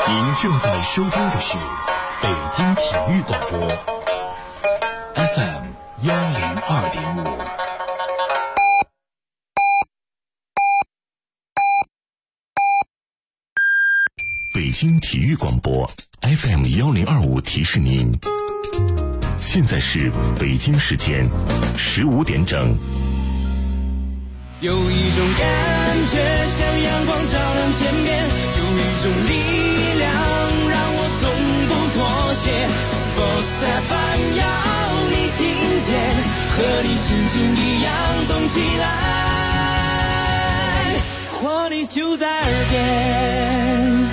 您正在收听的是北京体育广播 FM 102.5。北京体育广播 FM 1025提示您，现在是北京时间15点整。 有一种感觉像阳光照亮天边，有一种力量让我从不妥协。Sports FM 要你听见，和你心情一样动起来，活力就在耳边。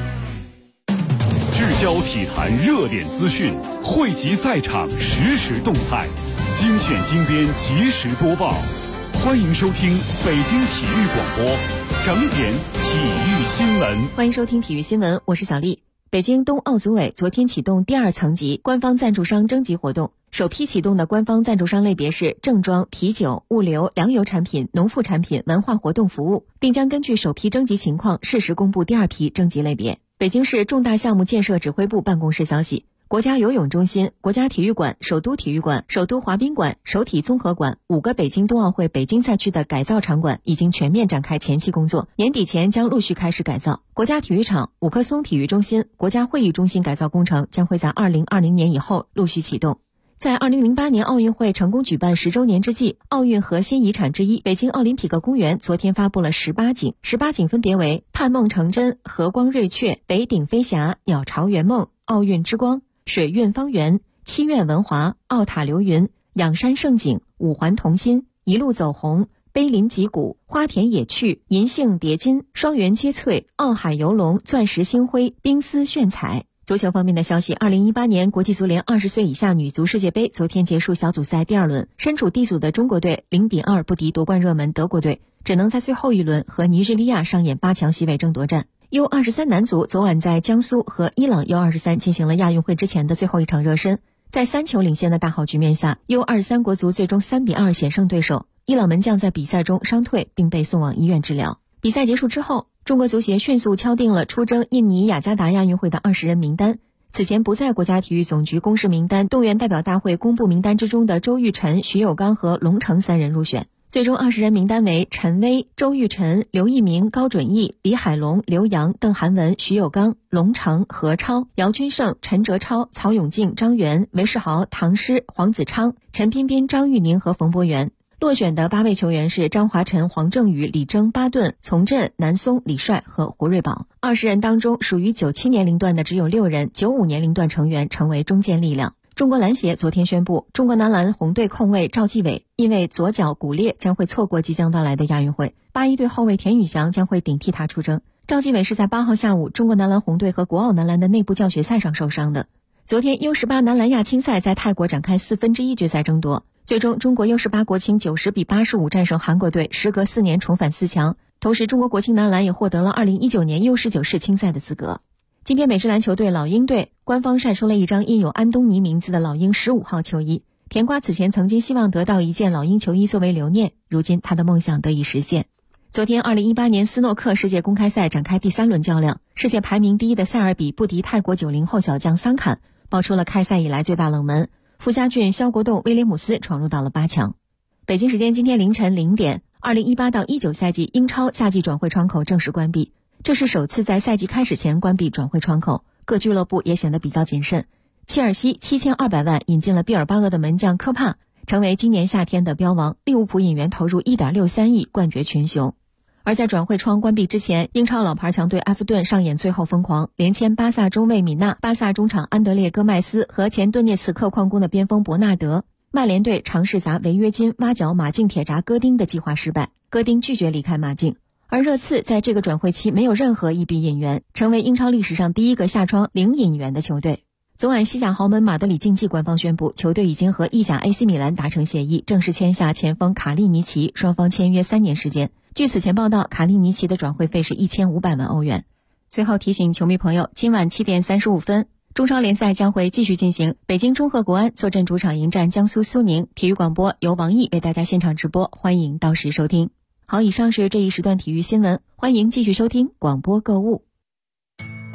聚焦体坛热点资讯，汇集赛场实时动态，精选精编及时播报。欢迎收听北京体育广播整点体育新闻。 欢迎收听体育新闻，我是小丽。北京冬奥组委昨天启动第二层级官方赞助商征集活动，首批启动的官方赞助商类别是正装、啤酒、物流、粮油产品、农副产品、文化活动服务，并将根据首批征集情况适时公布第二批征集类别。北京市重大项目建设指挥部办公室消息，国家游泳中心、国家体育馆、首都体育馆、首都滑冰馆、首体综合馆5个北京冬奥会北京赛区的改造场馆已经全面展开前期工作，年底前将陆续开始改造。国家体育场、五棵松体育中心、国家会议中心改造工程将会在2020年以后陆续启动。在2008年奥运会成功举办10周年之际，奥运核心遗产之一北京奥林匹克公园昨天发布了18景分别为盼梦成真、和光瑞雀、北顶飞霞、鸟巢圆梦、奥运之光、水韵方圆、七院文华、奥塔流云、仰山胜景、五环同心、一路走红、碑林脊骨、花田野趣、银杏叠金、双园接翠、奥海游龙、钻石星辉、冰丝炫彩。足球方面的消息，2018年国际足联20岁以下女足世界杯昨天结束小组赛第二轮，身处 D 组的中国队0-2不敌夺冠热门德国队，只能在最后一轮和尼日利亚上演8强席位争夺战。U23 男足昨晚在江苏和伊朗 U23 进行了亚运会之前的最后一场热身，在3球领先的大好局面下， U23 国足最终3-2险胜对手。伊朗门将在比赛中伤退并被送往医院治疗。比赛结束之后，中国足协迅速敲定了出征印尼雅加达亚运会的20人名单。此前不在国家体育总局公示名单动员代表大会公布名单之中的周玉晨、徐有刚和龙成3人入选。最终20人名单为陈薇、周玉晨、刘一鸣、高准翼、李海龙、刘洋、邓涵文、徐有刚、龙成、何超、姚军胜、陈哲超、曹永静、张元、韦世豪、唐诗、黄子昌、陈彬彬、张玉宁和冯博元。落选的8位球员是张华晨、黄正宇、李征、巴顿、从振、南松、李帅和胡瑞宝。20人当中，属于97年龄段的只有6人，95年龄段成员成为中坚力量。中国篮协昨天宣布，中国男篮红队控卫赵继伟因为左脚骨裂将会错过即将到来的亚运会，81队后卫田宇翔将会顶替他出征。赵继伟是在8号下午中国男篮红队和国奥男篮的内部教学赛上受伤的。昨天 U18 男篮亚青赛在泰国展开1/4决赛争夺，最终中国 U18 国青90-85战胜韩国队，时隔4年重返4强。同时中国国青男篮也获得了2019年 U19 世青赛的资格。今天美式篮球队老鹰队官方晒出了一张印有安东尼名字的老鹰15号球衣。甜瓜此前曾经希望得到一件老鹰球衣作为留念，如今他的梦想得以实现。昨天2018年斯诺克世界公开赛展开第3轮较量，世界排名第1的塞尔比不敌泰国90后小将桑坎，爆出了开赛以来最大冷门。傅家俊、肖国栋、威廉姆斯闯入到了8强。北京时间今天凌晨0点，2018到19赛季英超夏季转会窗口正式关闭，这是首次在赛季开始前关闭转会窗口，各俱乐部也显得比较谨慎。切尔西7200万引进了毕尔巴鄂的门将科帕，成为今年夏天的标王。利物浦引援投入1.63亿冠绝群雄。而在转会窗关闭之前，英超老牌强队埃弗顿上演最后疯狂，连签巴萨中卫米纳、巴萨中场安德烈戈麦斯和前顿涅茨克矿工的边锋伯纳德。曼联队尝试砸违约金挖角马竞铁闸戈丁的计划失败，戈丁拒绝离开马竞。而热刺在这个转会期没有任何一笔引援，成为英超历史上第一个下窗零引援的球队。昨晚西甲豪门马德里竞技官方宣布，球队已经和意甲 AC 米兰达成协议，正式签下前锋卡利尼奇，双方签约3年时间。据此前报道，卡利尼奇的转会费是1500万欧元。最后提醒球迷朋友，今晚7点35分，中超联赛将会继续进行，北京中赫国安坐镇主场迎战江苏苏宁。体育广播由王毅为大家现场直播，欢迎到时收听。好，以上是这一时段体育新闻，欢迎继续收听广播购物。 爸，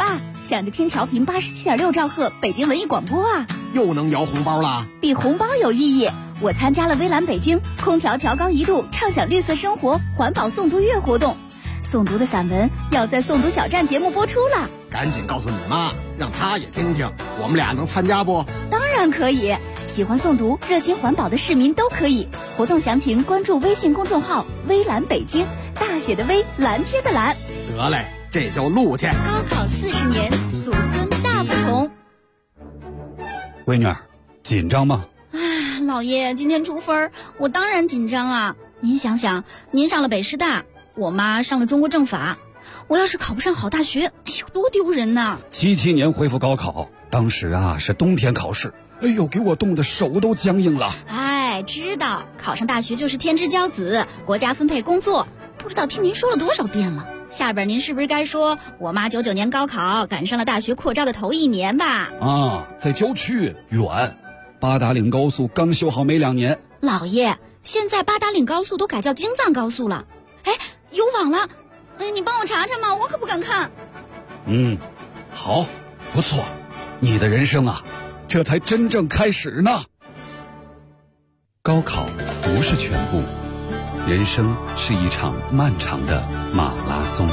想着听调频87.6兆赫北京文艺广播啊。 又能摇红包啦？ 比红包有意义。我参加了微蓝北京空调调高1度畅享绿色生活环保诵读月活动，诵读的散文要在诵读小站节目播出了。 赶紧告诉你妈，让她也听听，我们俩能参加不？ 当然可以，喜欢诵读热心环保的市民都可以。活动详情关注微信公众号微蓝北京，大写的微，蓝天的蓝。 得嘞，这就录去。 高考40年，祖孙大不同。 闺女儿，紧张吗？ 老爷，今天出分，我当然紧张啊！您想想，您上了北师大，我妈上了中国政法，我要是考不上好大学，哎呦，多丢人呐 ！77年恢复高考，当时是冬天考试，哎呦，给我冻得手都僵硬了。 哎，知道考上大学就是天之骄子，国家分配工作，不知道听您说了多少遍了。下边您是不是该说我妈99年高考赶上了大学扩招的头1年吧？ 在郊区远。八达岭高速刚修好没2年。 老爷，现在八达岭高速都改叫京藏高速了。哎，有网了，你帮我查查嘛，我可不敢看。 好，不错，你的人生这才真正开始呢。高考不是全部，人生是一场漫长的马拉松。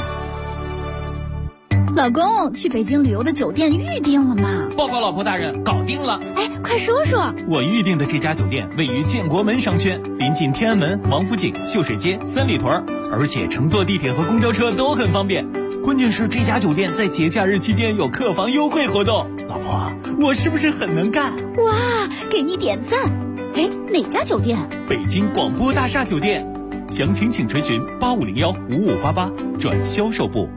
老公，去北京旅游的酒店预定了吗？ 报告老婆大人，搞定了。 哎，快说说。 我预定的这家酒店位于建国门商圈，临近天安门、王府井、秀水街、三里屯，而且乘坐地铁和公交车都很方便。关键是这家酒店在节假日期间有客房优惠活动。老婆，我是不是很能干？ 哇，给你点赞。哎，哪家酒店？ 北京广播大厦酒店。详情请垂询85015588转销售部。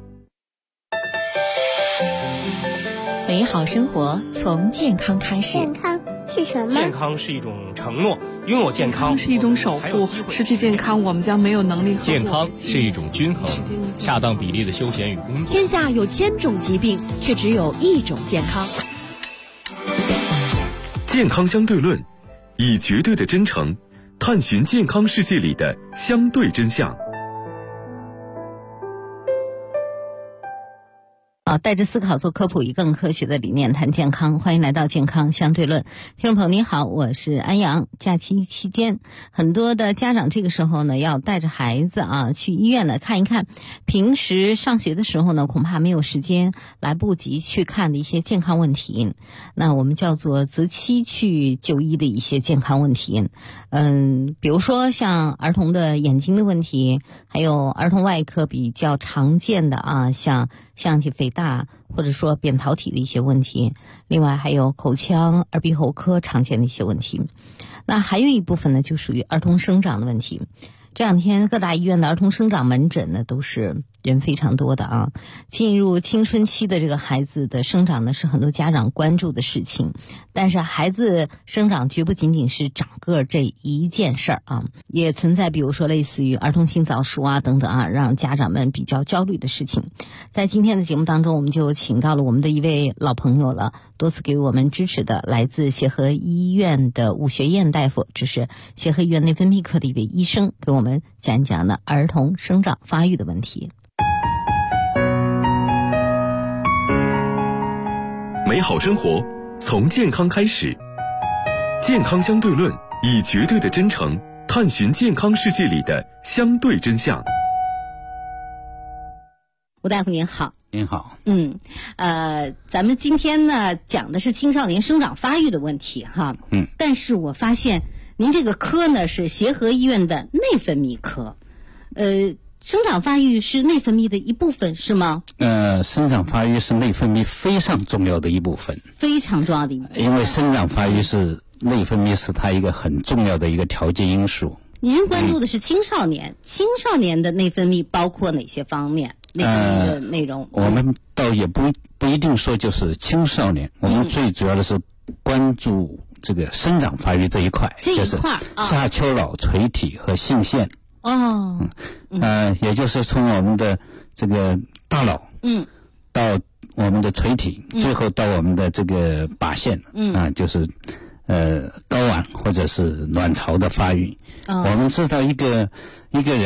美好生活从健康开始。 健康是什么？ 健康是一种承诺，拥有健康是一种守护，失去健康我们将没有能力。 健康是一种均衡，恰当比例的休闲与工作。 天下有1000种疾病，却只有1种健康。 健康相对论，以绝对的真诚探寻健康世界里的相对真相。 带着思考做科普，以更科学的理念谈健康。欢迎来到健康相对论。听众朋友您好，我是安阳。假期期间，很多的家长这个时候呢，要带着孩子去医院呢看一看，平时上学的时候呢，恐怕没有时间来不及去看的一些健康问题。那我们叫做择期去就医的一些健康问题。比如说像儿童的眼睛的问题，还有儿童外科比较常见的像像体肥大或者说扁桃体的一些问题，另外还有口腔耳鼻喉科常见的一些问题。那还有一部分呢，就属于儿童生长的问题。这两天各大医院的儿童生长门诊呢，都是人非常多的进入青春期的这个孩子的生长呢，是很多家长关注的事情。但是孩子生长绝不仅仅是长个这一件事儿也存在比如说类似于儿童性早熟等等让家长们比较焦虑的事情。在今天的节目当中，我们就请到了我们的一位老朋友了，多次给我们支持的来自协和医院的武学燕大夫，这是协和医院内分泌科的一位医生，给我们讲一讲呢儿童生长发育的问题。 美好生活从健康开始，健康相对论，以绝对的真诚探寻健康世界里的相对真相。 吴大夫您好。 您好。 咱们今天呢讲的是青少年生长发育的问题但是我发现您这个科呢是协和医院的内分泌科，生长发育是内分泌的一部分是吗？ 生长发育是内分泌非常重要的一部分， 非常重要的一部分。 因为生长发育是内分泌是它一个很重要的一个调节因素。 您关注的是青少年，青少年的内分泌包括哪些方面？内分泌的内容？ 我们倒也不一定说就是青少年，我们最主要的是关注这个生长发育这一块，就是下丘脑、垂体和性腺。也就是从我们的这个大脑，到我们的垂体，最后到我们的这个靶腺，就是睾丸或者是卵巢的发育。我们知道一个人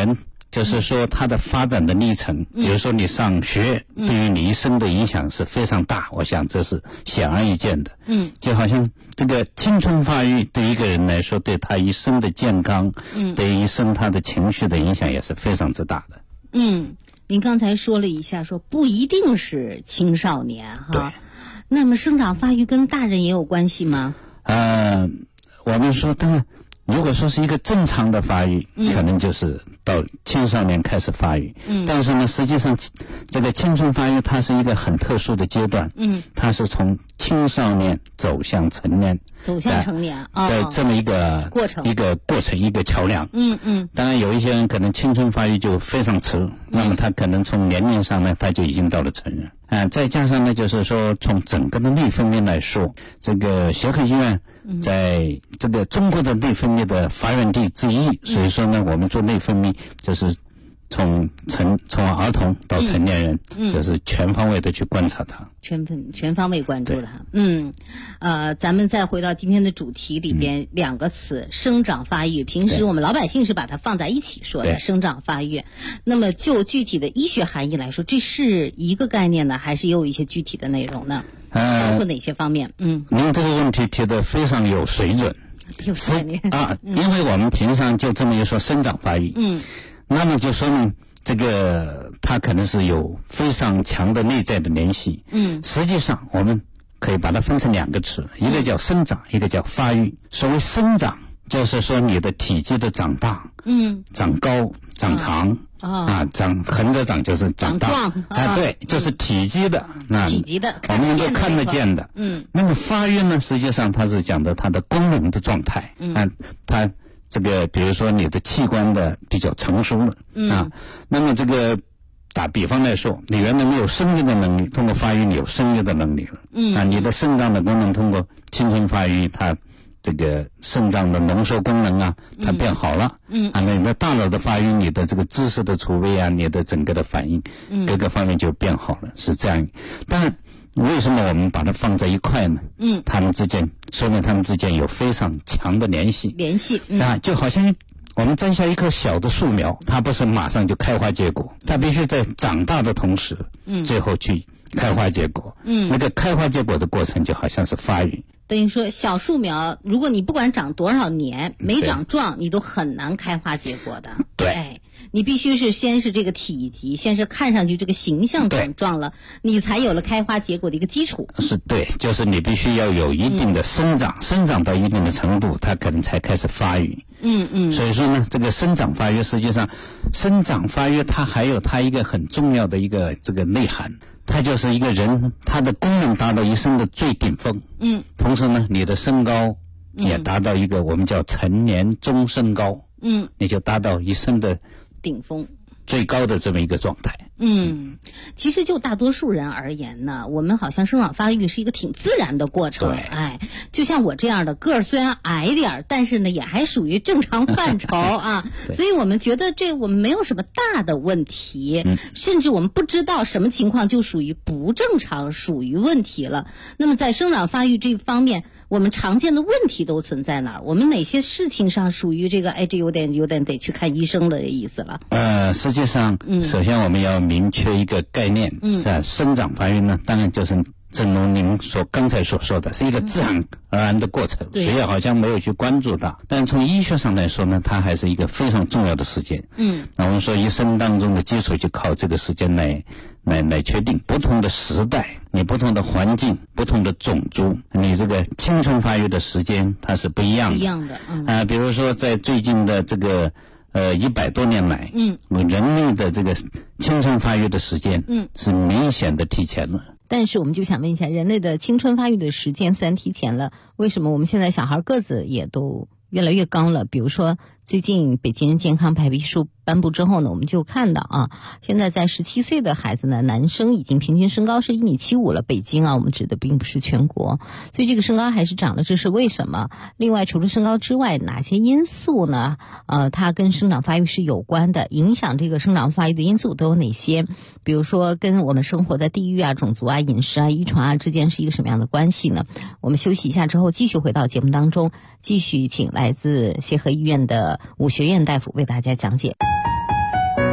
就是说它的发展的历程，比如说你上学对于你一生的影响是非常大，我想这是显而易见的。就好像这个青春发育对一个人来说，对他一生的健康，对于一生他的情绪的影响也是非常之大的。 您刚才说了一下，说不一定是青少年哈，那么生长发育跟大人也有关系吗？ 我们说，当然，如果说是一个正常的发育，可能就是到青少年开始发育。但是呢，实际上这个青春发育它是一个很特殊的阶段。它是从青少年走向成年，在这么一个过程，一个桥梁。当然有一些人可能青春发育就非常迟，那么他可能从年龄上呢，他就已经到了成人。再加上呢，就是说从整个的内分泌来说，这个协和医院在这个中国的内分泌的发源地之一，所以说呢，我们做内分泌就是从儿童到成年人，就是全方位的去观察它， 全方位关注它。咱们再回到今天的主题里边，两个词：生长发育。平时我们老百姓是把它放在一起说的，生长发育。那么就具体的医学含义来说，这是一个概念呢，还是也有一些具体的内容呢？包括哪些方面？您这个问题提得非常有水准。 有概念因为我们平常就这么一说生长发育，那么就说明这个它可能是有非常强的内在的联系。实际上我们可以把它分成两个词，一个叫生长，一个叫发育。所谓生长，就是说你的体积的长大，长高、长长。横着长就是长大，对，就是体积的，我们能够看得见的。那么发育呢，实际上它是讲的它的功能的状态。它这个比如说你的器官的比较成熟了，那么这个打比方来说，你原来没有生育的能力，通过发育你有生育的能力了。你的肾脏的功能通过青春发育，它这个肾脏的浓缩功能它变好了。那你的大脑的发育，你的这个知识的储备你的整个的反应，各个方面就变好了，是这样。当然，为什么我们把它放在一块呢？他们之间说明他们之间有非常强的联系。就好像我们摘下一棵小的树苗，它不是马上就开花结果，它必须在长大的同时，最后去开花结果。那个开花结果的过程就好像是发育。 等于说小树苗，如果你不管长多少年没长壮，你都很难开花结果的。 对， 你必须是先是这个体积，先是看上去这个形象长壮了，你才有了开花结果的一个基础。 是对，就是你必须要有一定的生长到一定的程度，它可能才开始发育。所以说呢，这个生长发育，实际上生长发育它还有它一个很重要的一个这个内涵，它就是一个人他的功能达到一生的最顶峰。同时呢，你的身高也达到一个我们叫成年中身高。你就达到一生的顶峰最高的这么一个状态。 其实就大多数人而言呢，我们好像生长发育是一个挺自然的过程。就像我这样的个儿虽然矮点，但是呢也还属于正常范畴所以我们觉得我们没有什么大的问题，甚至我们不知道什么情况就属于不正常，属于问题了。那么在生长发育这方面，我们常见的问题都存在哪儿？我们哪些事情上属于这个这有点得去看医生的意思了？ 实际上首先我们要明确一个概念，在生长发育呢，当然就是正如您刚才所说的，是一个自然而然的过程，所以好像没有去关注到。但从医学上来说呢，它还是一个非常重要的时间。我们说一生当中的基础就靠这个时间来确定。不同的时代，你不同的环境，不同的种族，你这个青春发育的时间它是不一样的。比如说在最近的这个100多年来，人类的这个青春发育的时间是明显的提前了。 但是我们就想问一下，人类的青春发育的时间虽然提前了，为什么我们现在小孩个子也都越来越高了？比如说最近北京健康白皮书颁布之后呢，我们就看到现在在17岁的孩子呢，男生已经平均身高是1.75米了。北京我们指的并不是全国，所以这个身高还是涨了，这是为什么？另外除了身高之外，哪些因素呢？它跟生长发育是有关的，影响这个生长发育的因素都有哪些？比如说跟我们生活的地域种族饮食遗传之间是一个什么样的关系呢？我们休息一下之后继续回到节目当中，继续请来自协和医院的武学院大夫为大家讲解。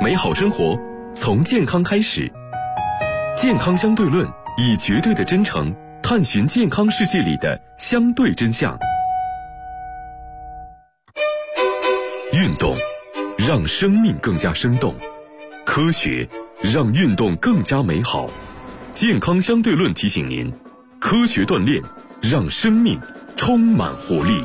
美好生活从健康开始。健康相对论以绝对的真诚探寻健康世界里的相对真相。运动让生命更加生动，科学让运动更加美好。健康相对论提醒您，科学锻炼让生命充满活力。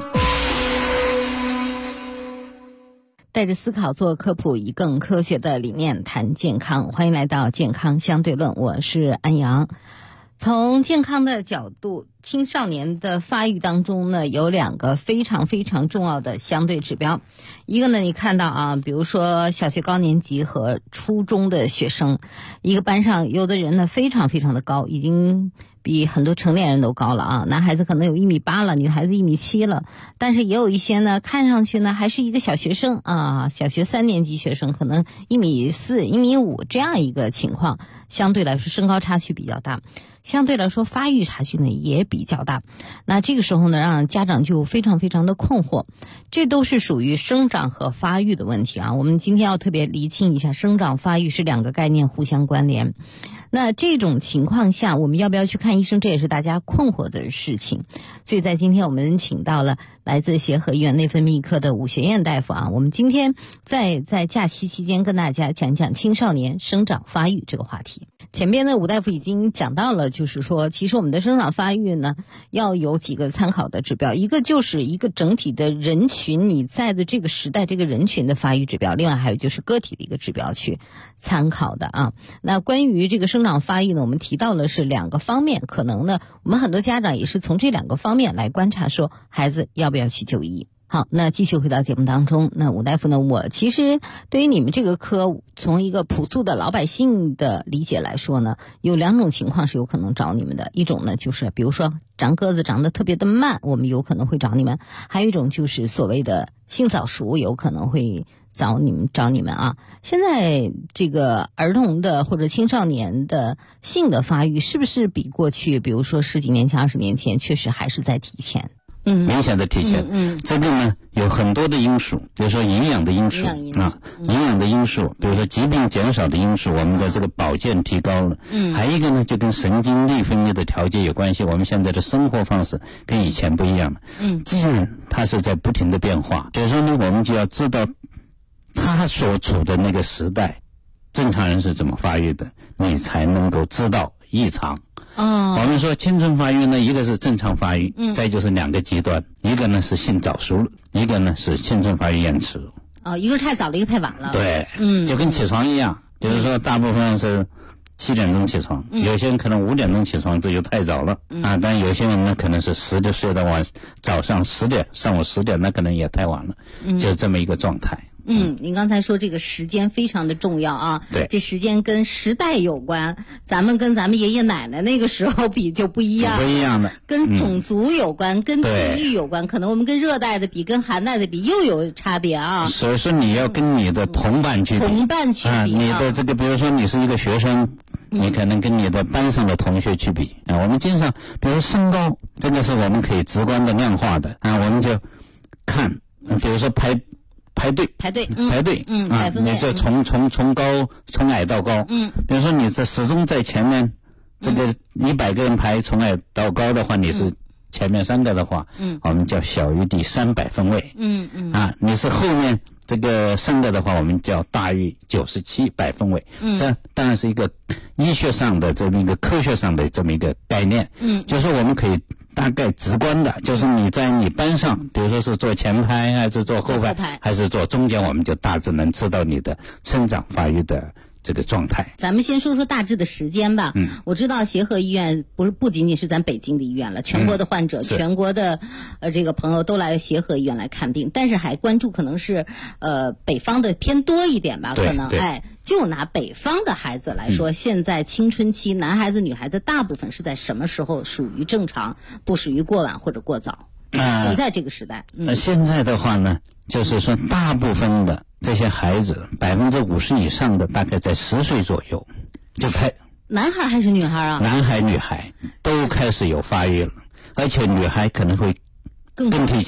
带着思考做科普，以更科学的理念谈健康。欢迎来到健康相对论，我是安阳。从健康的角度，青少年的发育当中呢，有2个非常非常重要的相对指标。一个呢，你看到啊，比如说小学高年级和初中的学生，一个班上有的人呢非常非常的高，已经比很多成年人都高了啊，男孩子可能有1.8米了，女孩子1.7米了，但是也有一些呢，看上去呢还是一个小学生啊，小学3年级学生，可能1.4米、1.5米这样一个情况，相对来说身高差距比较大，相对来说发育差距呢也比较大。那这个时候呢，让家长就非常非常的困惑，这都是属于生长和发育的问题啊。我们今天要特别厘清一下，生长发育是2个概念互相关联。那这种情况下，我们要不要去看医生，这也是大家困惑的事情。所以在今天我们请到了来自协和医院内分泌科的武学燕大夫啊，我们今天在假期期间跟大家讲讲青少年生长发育这个话题。前边呢，武大夫已经讲到了，就是说其实我们的生长发育呢要有几个参考的指标，一个就是一个整体的人群，你在的这个时代这个人群的发育指标，另外还有就是个体的一个指标去参考的啊。那关于这个生长发育呢，我们提到了是2个方面，可能呢我们很多家长也是从这2个方面来观察说孩子要不要去就医。好，那继续回到节目当中。那武大夫呢，我其实对于你们这个科，从一个朴素的老百姓的理解来说呢，有2种情况是有可能找你们的。一种呢，就是比如说长个子长得特别的慢，我们有可能会找你们；还有一种就是所谓的性早熟，有可能会找你们啊。现在这个儿童的或者青少年的性的发育，是不是比过去，比如说10几年前、20年前，确实还是在提前？ 明显的提前。这个呢有很多的因素，比如说营养的因素啊，营养的因素，比如说疾病减少的因素，我们的这个保健提高了。还有一个呢，就跟神经内分泌的调节有关系，我们现在的生活方式跟以前不一样了。既然它是在不停的变化，所以说呢，我们就要知道他所处的那个时代，正常人是怎么发育的，你才能够知道异常。我们说青春发育呢，一个是正常发育，再就是2个极端，一个呢是性早熟了，一个呢是青春发育延迟。 一个太早了，一个太晚了。 对，就跟起床一样，比如说大部分是7点钟起床，有些人可能5点钟起床，这就太早了啊。但有些人呢可能是10点睡到早上10点，上午10点，那可能也太晚了，就是这么一个状态。 您刚才说这个时间非常的重要啊， 对， 这时间跟时代有关，咱们跟咱们爷爷奶奶那个时候比就不一样， 不一样的， 跟种族有关，跟地域有关，可能我们跟热带的比，跟寒带的比又有差别啊。 所以说你要跟你的同伴去比，你的这个，比如说你是一个学生，你可能跟你的班上的同学去比啊。我们经常，比如身高，这个是我们可以直观的量化的啊，我们就看，比如说排队，你就从矮到高，比如说你是始终在前面，这个100个人排从矮到高的话，你是前面3个的话，我们叫小于第300分位，你是后面这个3个的话，我们叫大于97百分位，这当然是一个医学上的这么一个科学上的这么一个概念，就是我们可以大概直观的，就是你在你班上，比如说是坐前排还是坐后排还是坐中间，我们就大致能知道你的生长发育的这个状态。 咱们先说说大致的时间吧。我知道协和医院不仅仅是咱北京的医院了，全国的患者，全国的这个朋友都来协和医院来看病，但是还关注可能是北方的偏多一点吧，可能就拿北方的孩子来说，现在青春期男孩子女孩子大部分是在什么时候属于正常，不属于过晚或者过早？现在这个时代， 现在的话呢，就是说大部分的这些孩子50%以上的大概在10岁左右就开。 男孩还是女孩啊？ 男孩女孩都开始有发育了，而且女孩可能会更提前，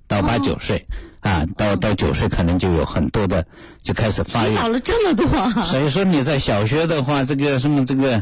到8、9岁啊，到9岁可能就有很多的就开始发育， 早了这么多。 所以说你在小学的话，这个什么这个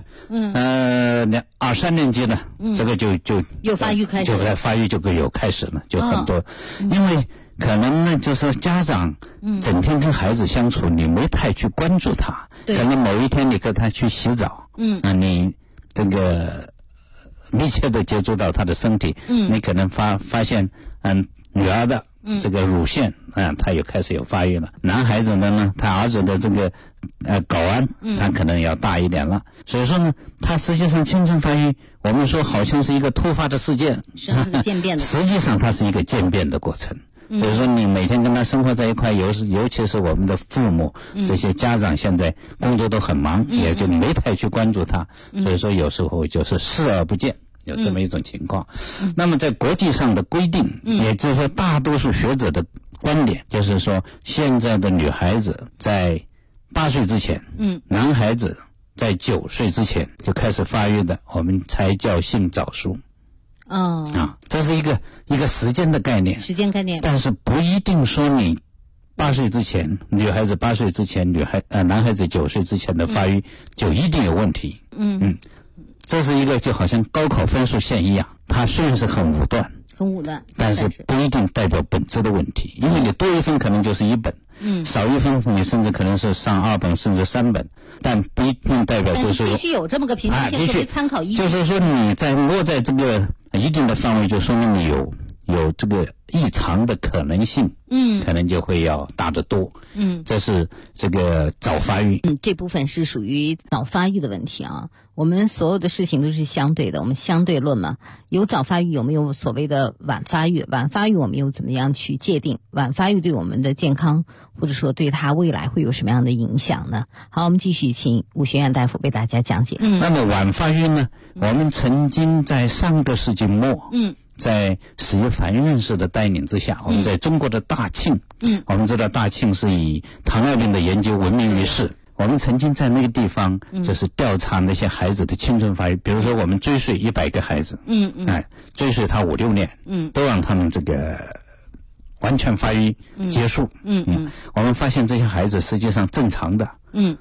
2、3年级呢，这个就有发育开始， 就发育就有开始了，就很多，因为可能呢就是家长整天跟孩子相处，你没太去关注他，可能某一天你跟他去洗澡，你这个密切的接触到他的身体，你可能发现女儿的这个乳腺他也开始有发育了。男孩子的呢，他儿子的这个睾丸他可能要大一点了。所以说呢，他实际上青春发育，我们说好像是一个突发的事件， 渐变的， 实际上它是一个渐变的过程。比如说你每天跟他生活在一块，尤其是我们的父母这些家长现在工作都很忙，也就没太去关注他，所以说有时候就是视而不见，有这么一种情况。那么在国际上的规定，也就是说大多数学者的观点就是说，现在的女孩子在8岁之前，男孩子在9岁之前就开始发育的，我们才叫性早熟。这是一个时间的概念，但是不一定说你8岁之前，女孩子8岁之前，男孩子9岁之前的发育就一定有问题。这是一个就好像高考分数线一样，它虽然是很武断，但是不一定代表本质的问题，因为你多一分可能就是1本，少一分你甚至可能是上2本甚至3本，但不一定代表就是必须有这么个平均线作为参考依据。 就是说你落在这个一定的范围，就说明你有这个异常的可能性，可能就会要大得多。这是这个早发育。 这部分是属于早发育的问题啊。我们所有的事情都是相对的，我们相对论嘛。有早发育，有没有所谓的晚发育？晚发育我们又怎么样去界定？晚发育对我们的健康，或者说对他未来会有什么样的影响呢？好，我们继续请武学院大夫为大家讲解。 那么晚发育呢，我们曾经在上个世纪末，在史一凡院士的带领之下，我们在中国的大庆，我们知道大庆是以糖尿病的研究闻名于世。我们曾经在那个地方就是调查那些孩子的青春发育，比如说我们追随100个孩子，追随他5、6年，都让他们这个完全发育结束。我们发现这些孩子实际上正常的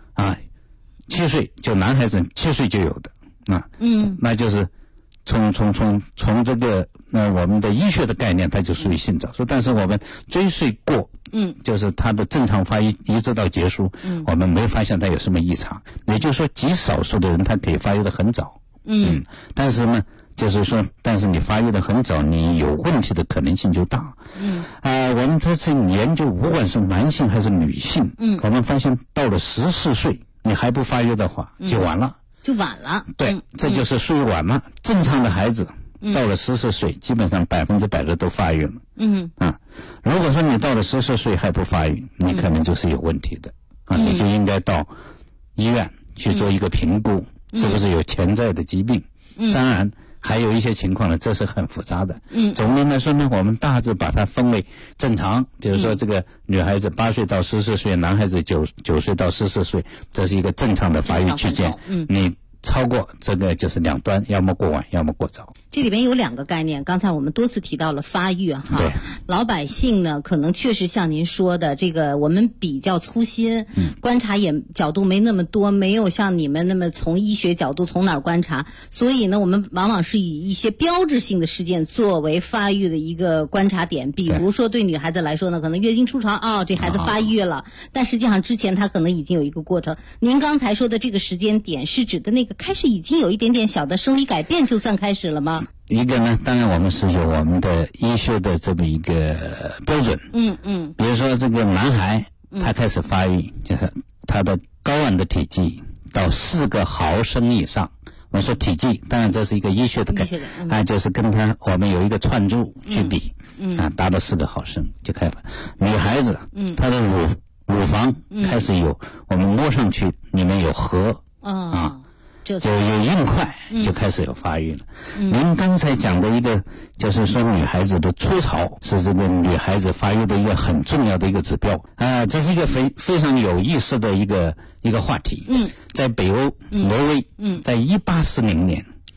，7岁就男孩子7岁就有的那就是从这个我们的医学的概念，它就属于性早熟。但是我们追随过，就是他的正常发育一直到结束，我们没发现他有什么异常。也就是说，极少数的人他可以发育的很早，但是呢，就是说，但是你发育的很早，你有问题的可能性就大。我们这次研究，不管是男性还是女性，我们发现到了14岁，你还不发育的话，就完了。对，这就是属于晚了。正常的孩子到了14岁，基本上100%的都发育了。如果说你到了14岁还不发育，你可能就是有问题的你就应该到医院去做一个评估，是不是有潜在的疾病。当然还有一些情况呢，这是很复杂的。总的来说呢，我们大致把它分为正常，比如说这个女孩子8岁到14岁，男孩子9岁到14岁，这是一个正常的发育区间。你超过这个就是两端，要么过晚，要么过早。 这里边有2个概念，刚才我们多次提到了发育哈。 对。 老百姓呢，可能确实像您说的，这个我们比较粗心，观察也角度没那么多，没有像你们那么从医学角度从哪儿观察，所以呢，我们往往是以一些标志性的事件作为发育的一个观察点。比如说对女孩子来说呢，可能月经初潮，这孩子发育了，但实际上之前他可能已经有一个过程。您刚才说的这个时间点是指的那个开始已经有一点点小的生理改变就算开始了吗？ 一个呢，当然我们是有我们的医学的这么一个标准。比如说这个男孩他开始发育，就是他的睾丸的体积到4个毫升以上。我们说体积，当然这是一个医学的概念，就是跟我们有一个串珠去比，达到4个毫升就开始。女孩子她的乳房开始有，我们摸上去里面有核就有硬块，就开始有发育了。您刚才讲的一个，就是说女孩子的初潮是这个女孩子发育的一个很重要的一个指标这是一个非常有意思的一个话题。在北欧挪威，在1840年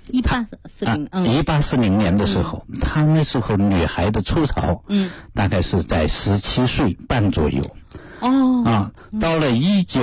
1840年的时候，他那时候女孩的初潮，大概是在17岁半左右。到了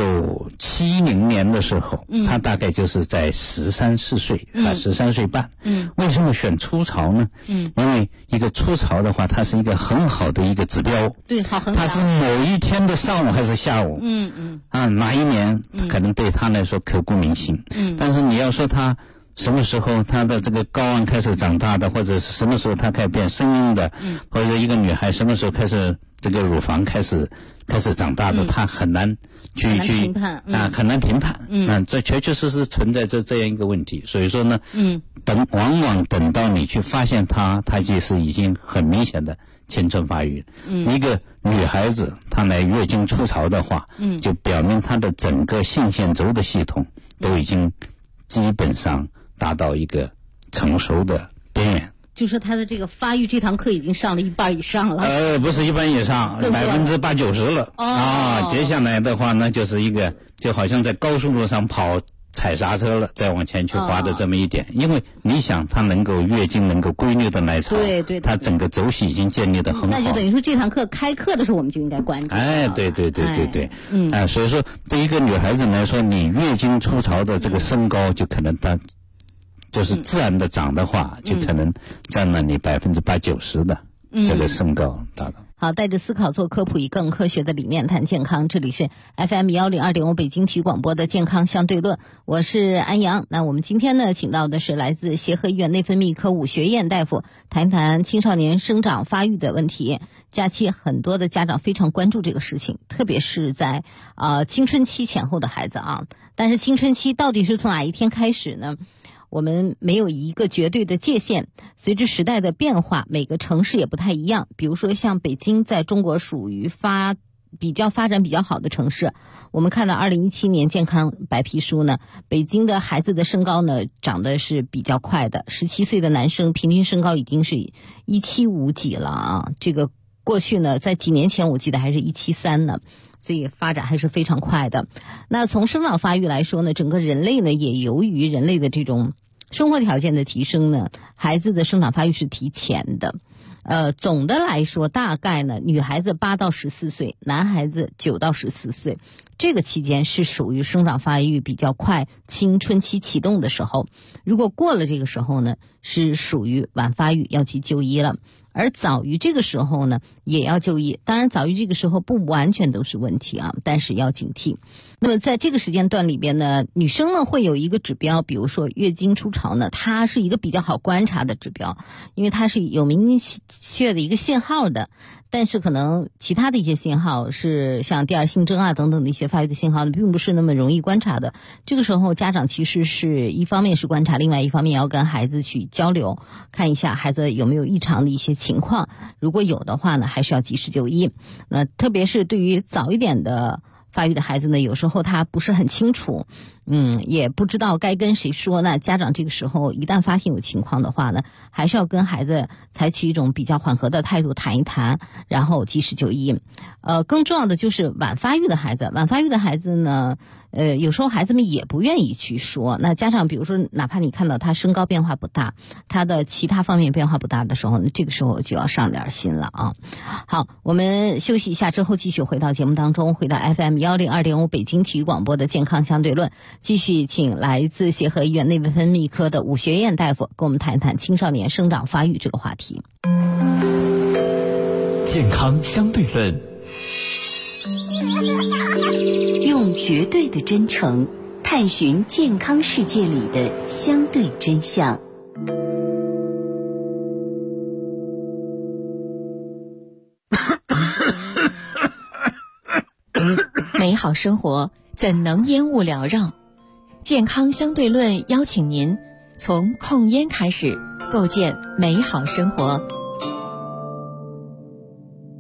1970年的时候，他大概就是在13、14岁13岁半。为什么选初潮呢？因为一个初潮的话，它是一个很好的一个指标。 对，好衡量。它是某一天的上午还是下午？哪一年可能对他来说刻骨铭心。但是你要说他什么时候他的这个睾丸开始长大的，或者是什么时候他开始变声音的，或者一个女孩什么时候开始这个乳房开始长大的，他很难去评判很难评判。这确确实实存在这样一个问题。所以说呢，往往等到你去发现他就是已经很明显的青春发育。一个女孩子她来月经初潮的话，就表明她的整个性腺轴的系统都已经基本上达到一个成熟的边缘。 就说他的这个发育这堂课已经上了一半以上了。 不是一半以上，80%、90%了。接下来的话呢，就是一个就好像在高速路上跑踩刹车了，再往前去滑的这么一点。因为你想，它能够月经能够规律的来潮， 对， 它整个轴系已经建立得很好。 那就等于说这堂课开课的时候，我们就应该关注。 对。所以说对一个女孩子来说，你月经初潮的这个身高就可能就是自然的长的话，就可能占了你80%、90%的这个身高达到。 好，带着思考做科普，以更科学的理念谈健康。这里是 FM102.5 北京体育广播的健康相对论，我是安阳。那我们今天呢，请到的是来自协和医院内分泌科武学燕大夫，谈一谈青少年生长发育的问题。假期很多的家长非常关注这个事情，特别是在青春期前后的孩子啊。但是青春期到底是从哪一天开始呢？我们没有一个绝对的界限，随着时代的变化，每个城市也不太一样。比如说像北京，在中国属于发展比较好的城市。我们看到2017年健康白皮书呢，北京的孩子的身高呢长得是比较快的，17岁的男生平均身高已经是175几了啊。这个过去呢，在几年前我记得还是173呢。所以发展还是非常快的。那从生长发育来说呢，整个人类呢也由于人类的这种生活条件的提升呢，孩子的生长发育是提前的。总的来说，大概呢，女孩子8到14岁，男孩子9到14岁，这个期间是属于生长发育比较快、青春期启动的时候。如果过了这个时候呢，是属于晚发育，要去就医了。而早于这个时候呢，也要就医。当然，早于这个时候不完全都是问题啊，但是要警惕。那么在这个时间段里边呢，女生呢会有一个指标，比如说月经初潮呢，它是一个比较好观察的指标，因为它是有明确的一个信号的。但是可能其他的一些信号是像第二性征啊等等的一些发育的信号呢，并不是那么容易观察的。这个时候家长其实是一方面是观察，另外一方面要跟孩子去交流，看一下孩子有没有异常的一些情况。如果有的话呢，还是要及时就医。那特别是对于早一点的发育的孩子呢，有时候他不是很清楚，也不知道该跟谁说。那家长这个时候一旦发现有情况的话呢，还是要跟孩子采取一种比较缓和的态度谈一谈，然后及时就医。更重要的就是晚发育的孩子呢，有时候孩子们也不愿意去说。那家长比如说哪怕你看到他身高变化不大，他的其他方面变化不大的时候呢，这个时候就要上点心了啊。好，我们休息一下之后继续回到节目当中，回到 FM102.5 北京体育广播的健康相对论，继续请来自协和医院内分泌科的武学燕大夫跟我们谈一谈青少年生长发育这个话题。 健康相对论， 用绝对的真诚探寻健康世界里的相对真相。 美好生活怎能烟雾缭绕？健康相对论邀请您从控烟开始，构建美好生活。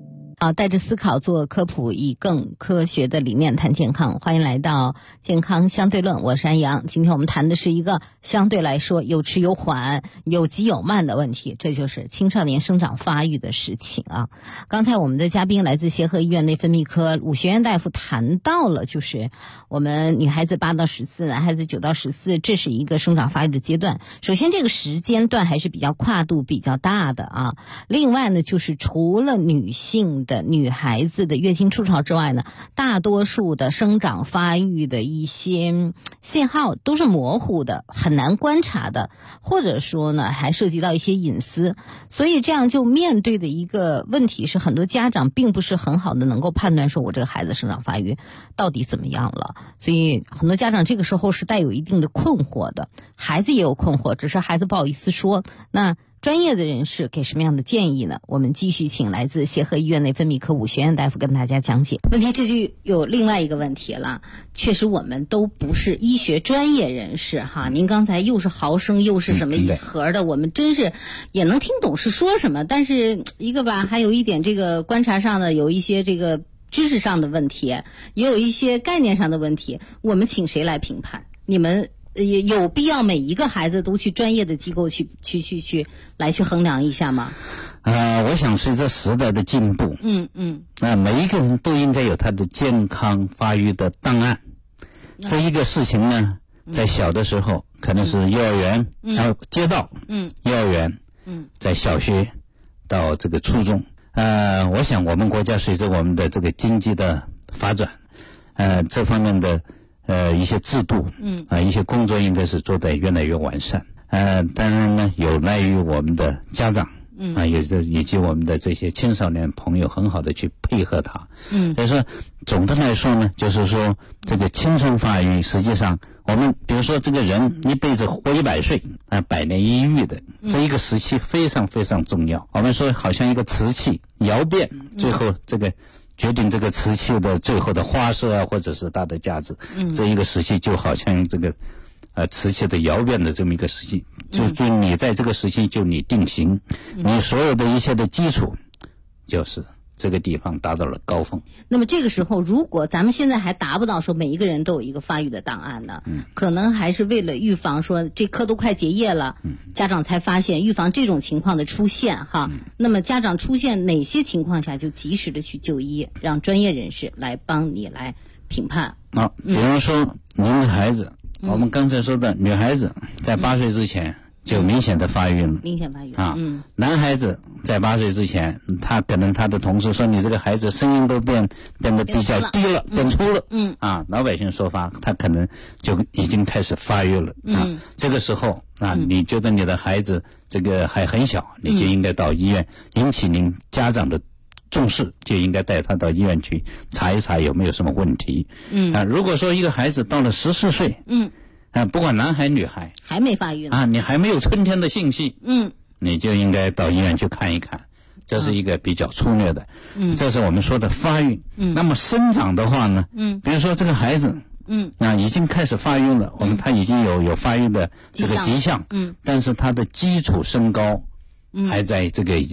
带着思考做科普，以更科学的理念谈健康。欢迎来到健康相对论，我是安阳。今天我们谈的是一个相对来说有迟有缓、有急有慢的问题，这就是青少年生长发育的事情啊。刚才我们的嘉宾来自协和医院内分泌科武学院大夫谈到了，就是我们女孩子8到14，男孩子9到14，这是一个生长发育的阶段。首先这个时间段还是比较跨度比较大的啊。另外呢，就是除了女性的女孩子的月经初潮之外呢，大多数的生长发育的一些信号都是模糊的，很难观察的，或者说呢还涉及到一些隐私。所以这样就面对的一个问题是，很多家长并不是很好的能够判断说我这个孩子生长发育到底怎么样了，所以很多家长这个时候是带有一定的困惑的，孩子也有困惑，只是孩子不好意思说。那专业的人士给什么样的建议呢？我们继续请来自协和医院内分泌科武学院大夫跟大家讲解。问题这就有另外一个问题了，确实我们都不是医学专业人士哈。您刚才又是毫升又是什么一盒的，我们真是也能听懂是说什么，但是一个吧，还有一点这个观察上的有一些这个知识上的问题，也有一些概念上的问题，我们请谁来评判？你们也有必要每一个孩子都去专业的机构去衡量一下吗？ 我想随着时代的进步，每一个人都应该有他的健康发育的档案。这一个事情呢，在小的时候可能是幼儿园，街道，幼儿园，在小学到这个初中。我想我们国家随着我们的这个经济的发展，这方面的一些制度，一些工作应该是做得越来越完善。当然呢，有赖于我们的家长，以及我们的这些青少年朋友很好的去配合他。所以说，总的来说呢，就是说这个青春发育，实际上我们比如说这个人一辈子活100岁，百年一遇的这一个时期非常非常重要。我们说好像一个瓷器窑变，最后这个决定这个瓷器的最后的花色啊，或者是它的价值，这一个时期就好像这个瓷器的窑变的这么一个时期，就你在这个时期就你定型，你所有的一切的基础就是这个地方达到了高峰。 那么这个时候，如果咱们现在还达不到说每一个人都有一个发育的档案呢，可能还是为了预防说这科都快结业了，家长才发现，预防这种情况的出现哈。那么家长出现哪些情况下就及时的去就医，让专业人士来帮你来评判。 比如说您的孩子，我们刚才说的女孩子在8岁之前就明显的发育了， 明显发育男孩子在8岁之前，他可能他的同事说你这个孩子声音都变得比较低了，变粗了，老百姓说法，他可能就已经开始发育了，这个时候你觉得你的孩子这个还很小，你就应该到医院，引起您家长的重视，就应该带他到医院去查一查有没有什么问题。如果说一个孩子到了14岁，不管男孩女孩还没发育呢， 你还没有春天的信息，你就应该到医院去看一看，这是一个比较粗略的，这是我们说的发育。那么生长的话呢，比如说这个孩子已经开始发育了，他已经有发育的这个迹象，但是他的基础身高还在这个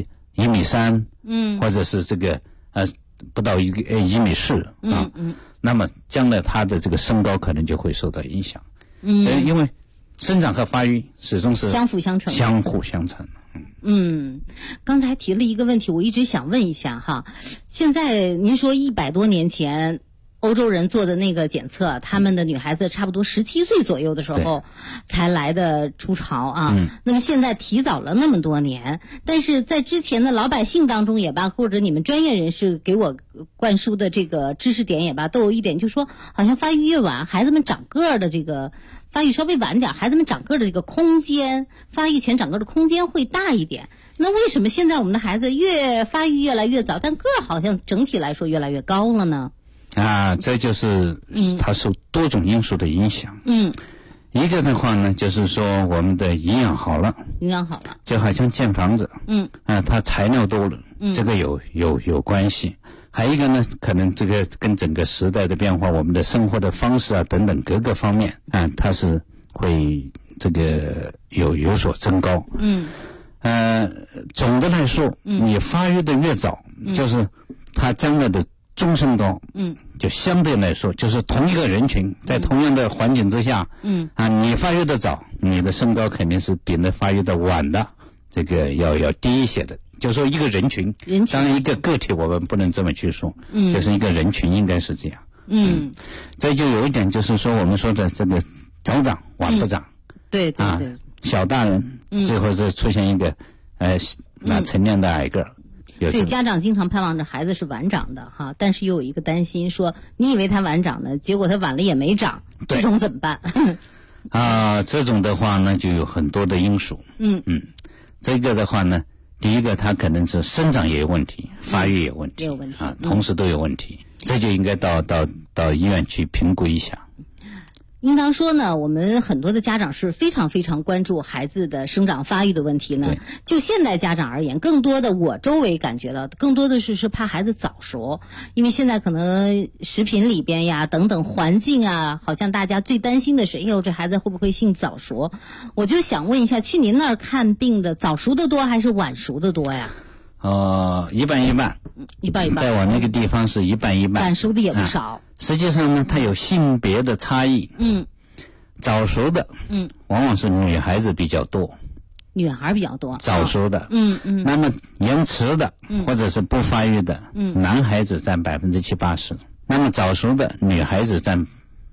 1.3米，或者是这个不到1.4米那么将来他的这个身高可能就会受到影响。因为生长和发育始终是相辅相成，刚才提了一个问题，我一直想问一下哈。现在您说100多年前欧洲人做的那个检测，他们的女孩子差不多17岁左右的时候才来的初潮啊。那么现在提早了那么多年，但是在之前的老百姓当中也罢，或者你们专业人士给我灌输的这个知识点也罢，都有一点，就是说好像发育越晚，孩子们长个儿的这个发育稍微晚点，孩子们长个儿的这个空间，发育前长个儿的空间会大一点。那为什么现在我们的孩子越发育越来越早，但个儿好像整体来说越来越高了呢？ 这就是它受多种因素的影响。一个的话呢，就是说我们的营养好了，就好像建房子，它材料多了，这个有关系。还有一个呢，可能这个跟整个时代的变化，我们的生活的方式啊等等各个方面它是会这个有所增高。总的来说，你发育的越早，就是他将来的终身高，就相对来说，就是同一个人群，在同样的环境之下，你发育的早，你的身高肯定是比那发育的晚的这个要低一些的。就说一个人群，当然一个个体我们不能这么去说，就是一个人群应该是这样。这就有一点就是说我们说的这个早长晚不长， 对对对， 小大人最后是出现一个成年的矮个儿。 所以家长经常盼望着孩子是晚长的哈，但是又有一个担心，说你以为他晚长呢，结果他晚了也没长，这种怎么办？ 这种的话呢，就有很多的因素。这个的话呢，第一个他可能是生长也有问题，发育也有问题，同时都有问题，这就应该到医院去评估一下。 应当说呢，我们很多的家长是非常非常关注孩子的生长发育的问题呢。就现代家长而言，更多的我周围感觉到，更多的是怕孩子早熟，因为现在可能食品里边呀等等环境啊，好像大家最担心的是，哎呦，这孩子会不会性早熟？我就想问一下，去您那儿看病的早熟的多还是晚熟的多呀？ 一半一半，在我那个地方是一半一半， 晚熟的也不少。 实际上呢，它有性别的差异。早熟的，往往是女孩子比较多， 女孩比较多。 早熟的，那么延迟的，或者是不发育的，男孩子占70%-80%，那么早熟的女孩子占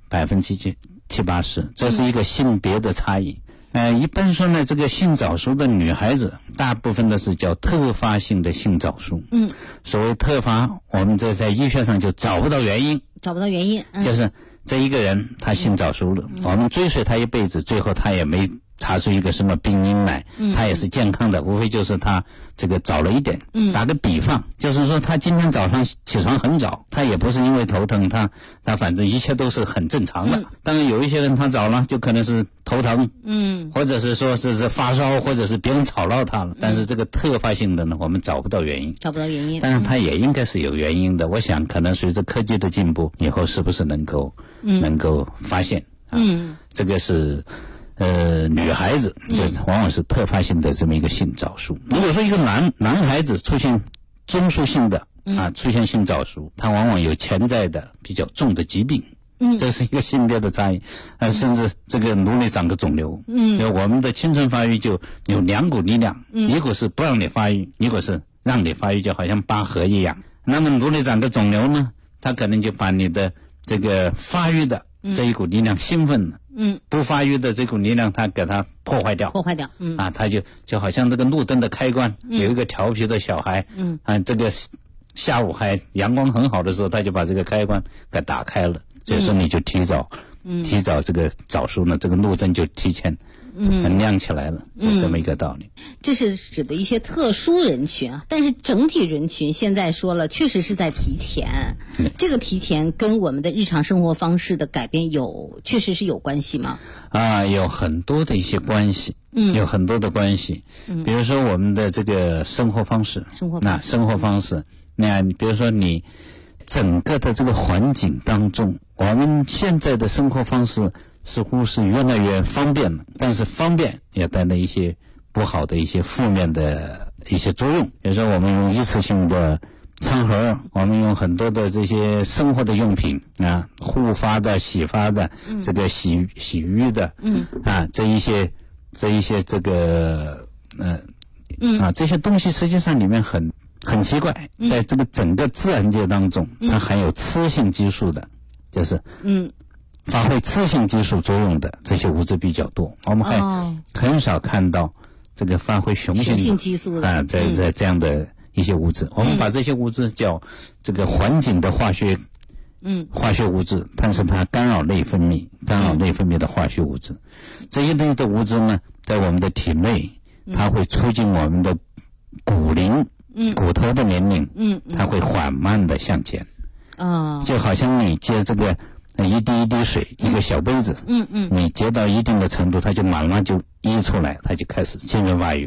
70%-80%，这是一个性别的差异。一般说呢，这个性早熟的女孩子，大部分的是叫特发性的性早熟。所谓特发，我们这在医学上就找不到原因，就是这一个人他性早熟了，我们追随他一辈子，最后他也没查出一个什么病因来，他也是健康的，无非就是他这个早了一点。打个比方，就是说他今天早上起床很早，他也不是因为头疼，他反正一切都是很正常的。当然有一些人他早了就可能是头疼，或者是说是发烧，或者是别人吵闹他了，但是这个特发性的呢，我们找不到原因，但是它也应该是有原因的。我想可能随着科技的进步，以后是不是能够发现这个是女孩子就往往是特发性的这么一个性早熟。如果说一个男孩子出现中枢性的出现性早熟，他往往有潜在的比较重的疾病。这是一个性别的差异，甚至这个颅里长个肿瘤。因为我们的青春发育就有两股力量，一股是不让你发育，一股是让你发育，就好像拔河一样。那么颅里长个肿瘤呢，它可能就把你的这个发育的这一股力量兴奋了，不发育的这股力量它给它破坏掉，它就好像这个路灯的开关，有一个调皮的小孩，这个下午还阳光很好的时候，他就把这个开关给打开了，所以说你就提早这个早熟呢，这个路灯就提前亮起来了，就这么一个道理。 这是指的一些特殊人群啊，但是整体人群现在说了，确实是在提前。这个提前跟我们的日常生活方式的改变确实是有关系吗？ 有很多的一些关系，有很多的关系。比如说我们的这个生活方式，那比如说你整个的这个环境当中，我们现在的生活方式似乎是越来越方便了，但是方便也带来一些不好的一些负面的一些作用。比如说我们用一次性的餐盒，我们用很多的这些生活的用品护发的、洗发的，这个洗浴的，这一些这个这些东西实际上里面很奇怪，在这个整个自然界当中，它含有雌性激素的，就是发挥雌性激素作用的这些物质比较多，我们还很少看到这个发挥雄性激素的在这样的一些物质。我们把这些物质叫这个环境的化学物质，但是它干扰内分泌的化学物质。这一类的物质呢，在我们的体内，它会促进我们的骨龄，骨头的年龄，它会缓慢的向前。就好像你接这个一滴一滴水，一个小杯子，你接到一定的程度，它就慢慢就溢出来，它就开始进入发育了。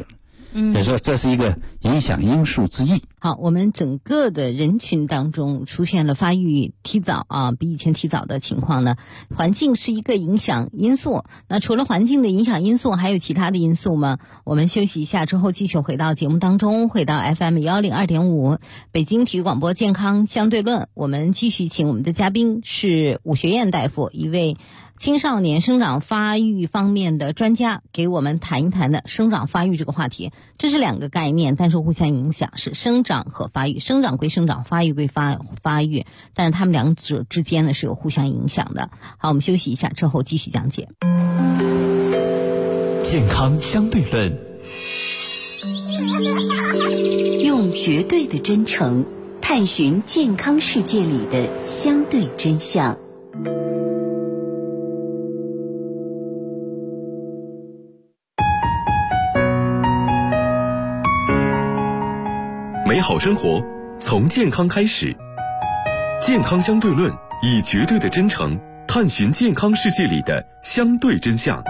所以说这是一个影响因素之一。 好，我们整个的人群当中出现了发育提早比以前提早的情况呢，环境是一个影响因素。那除了环境的影响因素，还有其他的因素吗？我们休息一下之后继续回到节目当中，回到 FM102.5 北京体育广播健康相对论。我们继续请我们的嘉宾是武学院大夫，一位青少年生长发育方面的专家，给我们谈一谈的生长发育这个话题。这是两个概念，但是互相影响，是生长和发育。生长归生长，发育归发育，但是他们两者之间呢是有互相影响的。好，我们休息一下之后继续讲解。 健康相对论， 用绝对的真诚探寻健康世界里的相对真相。 美好生活从健康开始，健康相对论以绝对的真诚探寻健康世界里的相对真相。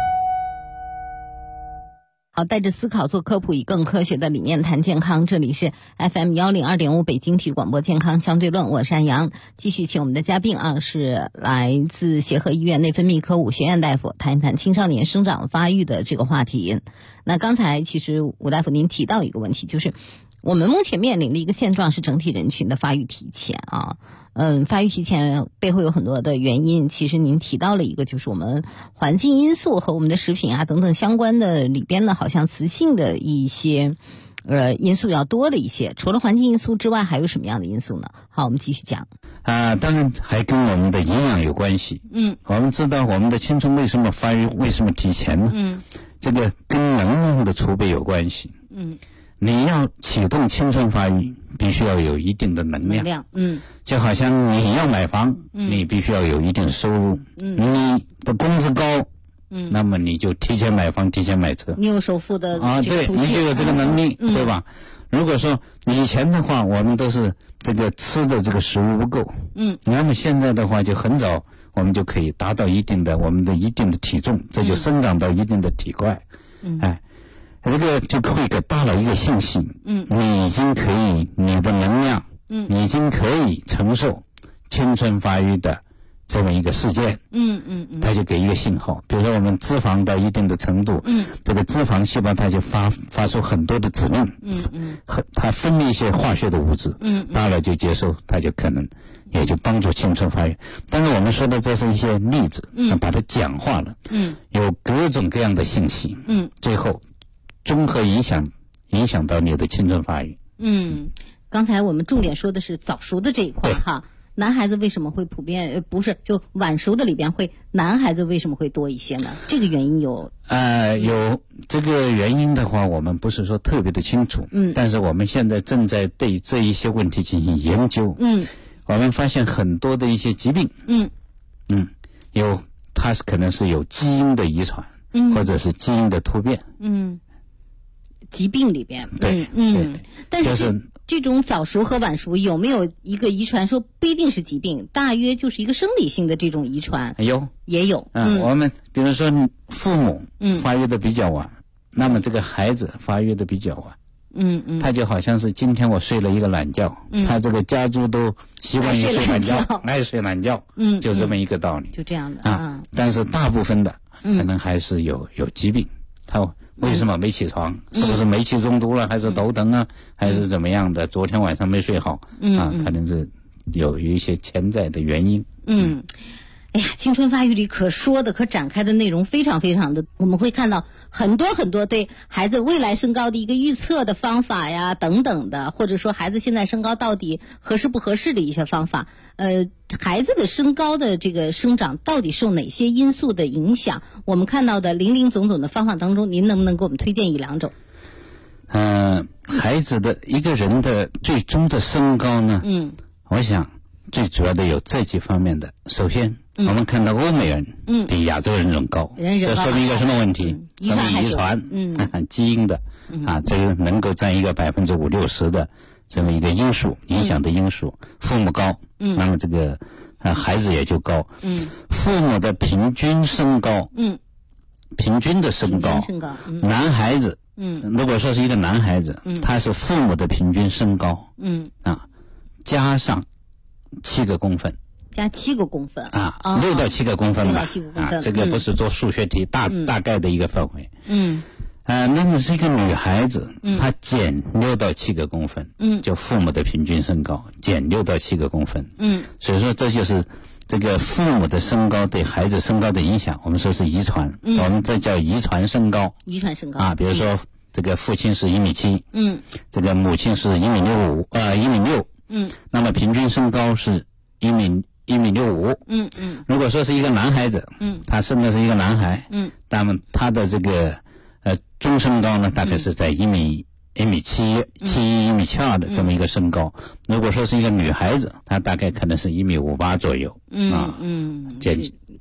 好，带着思考做科普，以更科学的理念谈健康。这里是 FM102.5 北京体育广播健康相对论，我是安阳。继续请我们的嘉宾是来自协和医院内分泌科武学院大夫，谈一谈青少年生长发育的这个话题。那刚才其实武大夫您提到一个问题，就是我们目前面临的一个现状是整体人群的发育提前发育提前背后有很多的原因，其实您提到了一个，就是我们环境因素和我们的食品等等相关的里边呢，好像雌性的一些因素要多了一些。除了环境因素之外，还有什么样的因素呢？好，我们继续讲。 当然还跟我们的营养有关系。我们知道我们的青春为什么发育为什么提前呢？这个跟能量的储备有关系。你要启动青春发育，必须要有一定的能量。就好像你要买房，你必须要有一定收入。你的工资高，那么你就提前买房，提前买车。 你有首付的对，你就有这个能力，对吧？如果说以前的话，我们都是这个吃的这个食物不够，那么现在的话就很早我们就可以达到我们的一定的体重，这就生长到一定的体块。这个就会给大脑一个信息，你已经可以，你的能量，你已经可以承受青春发育的这么一个事件，它就给一个信号。比如说我们脂肪到一定的程度，这个脂肪细胞它就发出很多的指令，它分泌一些化学的物质，大脑就接受，它就可能也就帮助青春发育。但是我们说的这是一些例子，把它简化了，有各种各样的信息，最后综合影响到你的青春发育。 刚才我们重点说的是早熟的这一块哈。男孩子为什么会普遍不是就晚熟的里边会男孩子为什么会多一些呢？这个原因有这个原因的话，我们不是说特别的清楚，但是我们现在正在对这一些问题进行研究。我们发现很多的一些疾病，它可能是有基因的遗传，或者是基因的突变。 疾病里边，但是这种早熟和晚熟有没有一个遗传说不一定是疾病，大约就是一个生理性的这种遗传？也有。 我们比如说父母发育的比较晚，那么这个孩子发育的比较晚。他就好像是今天我睡了一个懒觉，他这个家族都习惯于睡懒觉，爱睡懒觉，就这么一个道理。 就这样的但是大部分的可能还是有疾病，他为什么没起床？是不是煤气中毒了，还是头疼啊，还是怎么样的？昨天晚上没睡好可能是有一些潜在的原因。 哎呀，青春发育里可说的可展开的内容非常非常的，我们会看到很多很多对孩子未来身高的一个预测的方法呀等等的，或者说孩子现在身高到底合适不合适的一些方法。孩子的身高的这个生长到底受哪些因素的影响？我们看到的林林总总的方法当中，您能不能给我们推荐一两种？ 孩子的一个人的最终的身高呢，我想最主要的有这几方面的。首先我们看到欧美人比亚洲人高，这说明一个什么问题？说明遗传基因的这个能够占一个50%-60%的这么一个因素，影响的因素。父母高，那么这个孩子也就高。父母的平均身高，平均的身高，男孩子如果说是一个男孩子，他是父母的平均身高，加上7个公分。 加7个公分 6到7个公分吧。 6到7个公分， 这个不是做数学题，大概的一个范围。那么是一个女孩子，她减6到7个公分，就父母的平均身高减6到7个公分。所以说这就是这个父母的身高对孩子身高的影响，我们说是遗传，我们这叫遗传身高。 遗传身高比如说这个父亲是1.7米，这个母亲是1.65米，那么平均身高是1.65米。如果说是一个男孩子，他生的是一个男孩，那么他的这个中身高呢，大概是在1.71米、1.72米的这么一个身高。如果说是一个女孩子，她大概可能是1.58米左右。减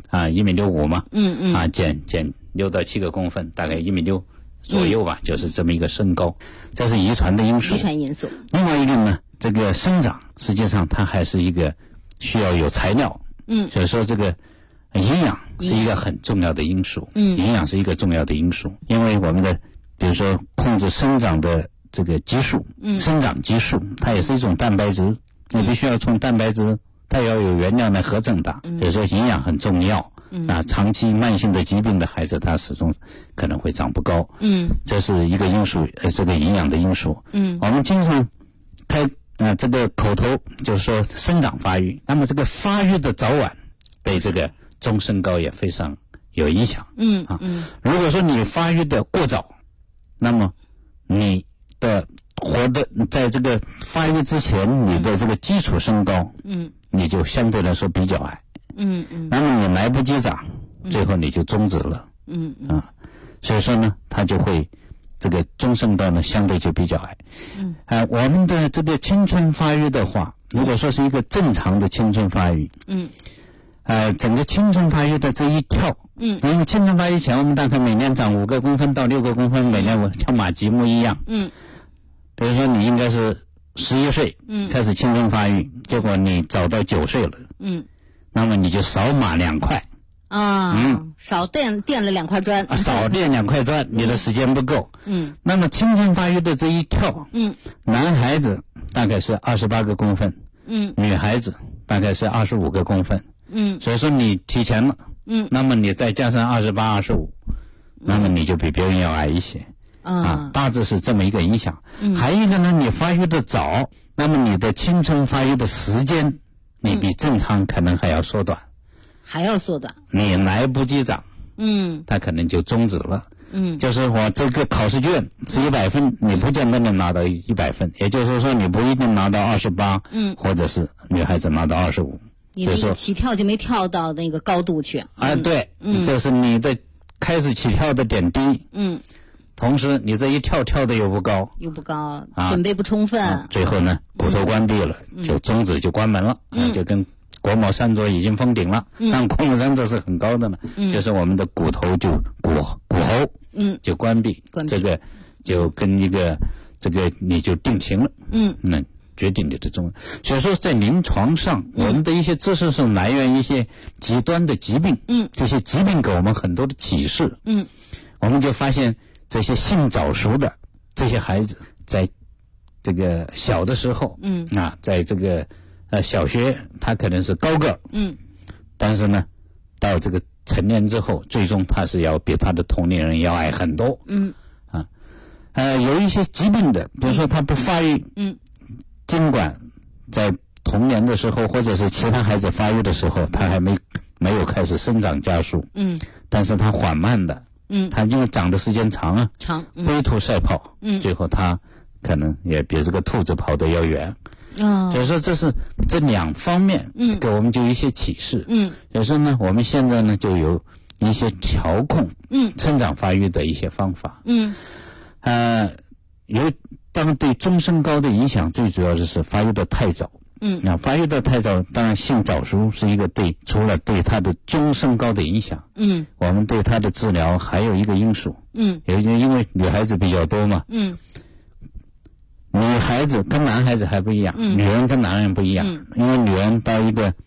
1.65米嘛，减6到7个公分，大概1.6米左右吧，就是这么一个身高。这是遗传的因素。 遗传因素。 另外一个呢，这个生长实际上它还是一个需要有材料。所以说这个营养是一个很重要的因素。营养是一个重要的因素，因为我们的比如说控制生长的这个激素，生长激素它也是一种蛋白质，你必须要从蛋白质它要有原料来合成的，所以说营养很重要。长期慢性的疾病的孩子，他始终可能会长不高。这是一个因素，这个营养的因素。我们经常这个口头就是说生长发育，那么这个发育的早晚对这个中身高也非常有影响。如果说你发育的过早，那么你的在这个发育之前，你的这个基础身高，你就相对来说比较矮。那么你来不及长，最后你就终止了。所以说呢，它就会这个中身高呢相对就比较矮。我们的这个青春发育的话，如果说是一个正常的青春发育，整个青春发育的这一跳，因为青春发育前我们大概每年长5个公分到6个公分，每年像马吉木一样。比如说你应该是11岁开始青春发育，结果你早到9岁了，那么你就少马2块。 少垫了2块砖， 少垫2块砖，你的时间不够。那么青春发育的这一跳，男孩子大概是28个公分，女孩子大概是25个公分。所以说你提前了，那么你再加上28、25，那么你就比别人要矮一些。大致是这么一个影响。还有一个呢，你发育的早，那么你的青春发育的时间，你比正常可能还要缩短。你来不及长，它可能就终止了。就是我这个考试卷是100分，你不见得能拿到100分，也就是说你不一定拿到28，或者是女孩子拿到25。 你的一起跳就没跳到那个高度去。 对，就是你的开始起跳的点低。同时你这一跳的又不高， 准备不充分， 最后呢骨头关闭了，就终止就关门了。就跟国贸3座已经封顶了，但国贸3座是很高的呢，就是我们的骨头就骨喉就关闭，这个就跟一个这个你就定型了。那决定你的重。所以说在临床上，我们的一些知识是来源一些极端的疾病，这些疾病给我们很多的启示。我们就发现这些性早熟的这些孩子，在这个小的时候，在这个小学他可能是高个儿，但是呢到这个成年之后，最终他是要比他的同龄人要矮很多。有一些疾病的，比如说他不发育，尽管在童年的时候或者是其他孩子发育的时候，他还没有开始生长加速，但是他缓慢的，他因为长的时间长，龟兔赛跑，最后他可能也比这个兔子跑得要远。所以说这是这2方面给我们就一些启示。所以说呢，我们现在呢就有一些调控生长发育的一些方法。当然对中身高的影响最主要就是发育的太早。发育的太早，当然性早熟是一个除了对他的中身高的影响，我们对他的治疗还有一个因素。因为女孩子比较多嘛，女孩子跟男孩子还不一样，女人跟男人不一样。因为女人到一个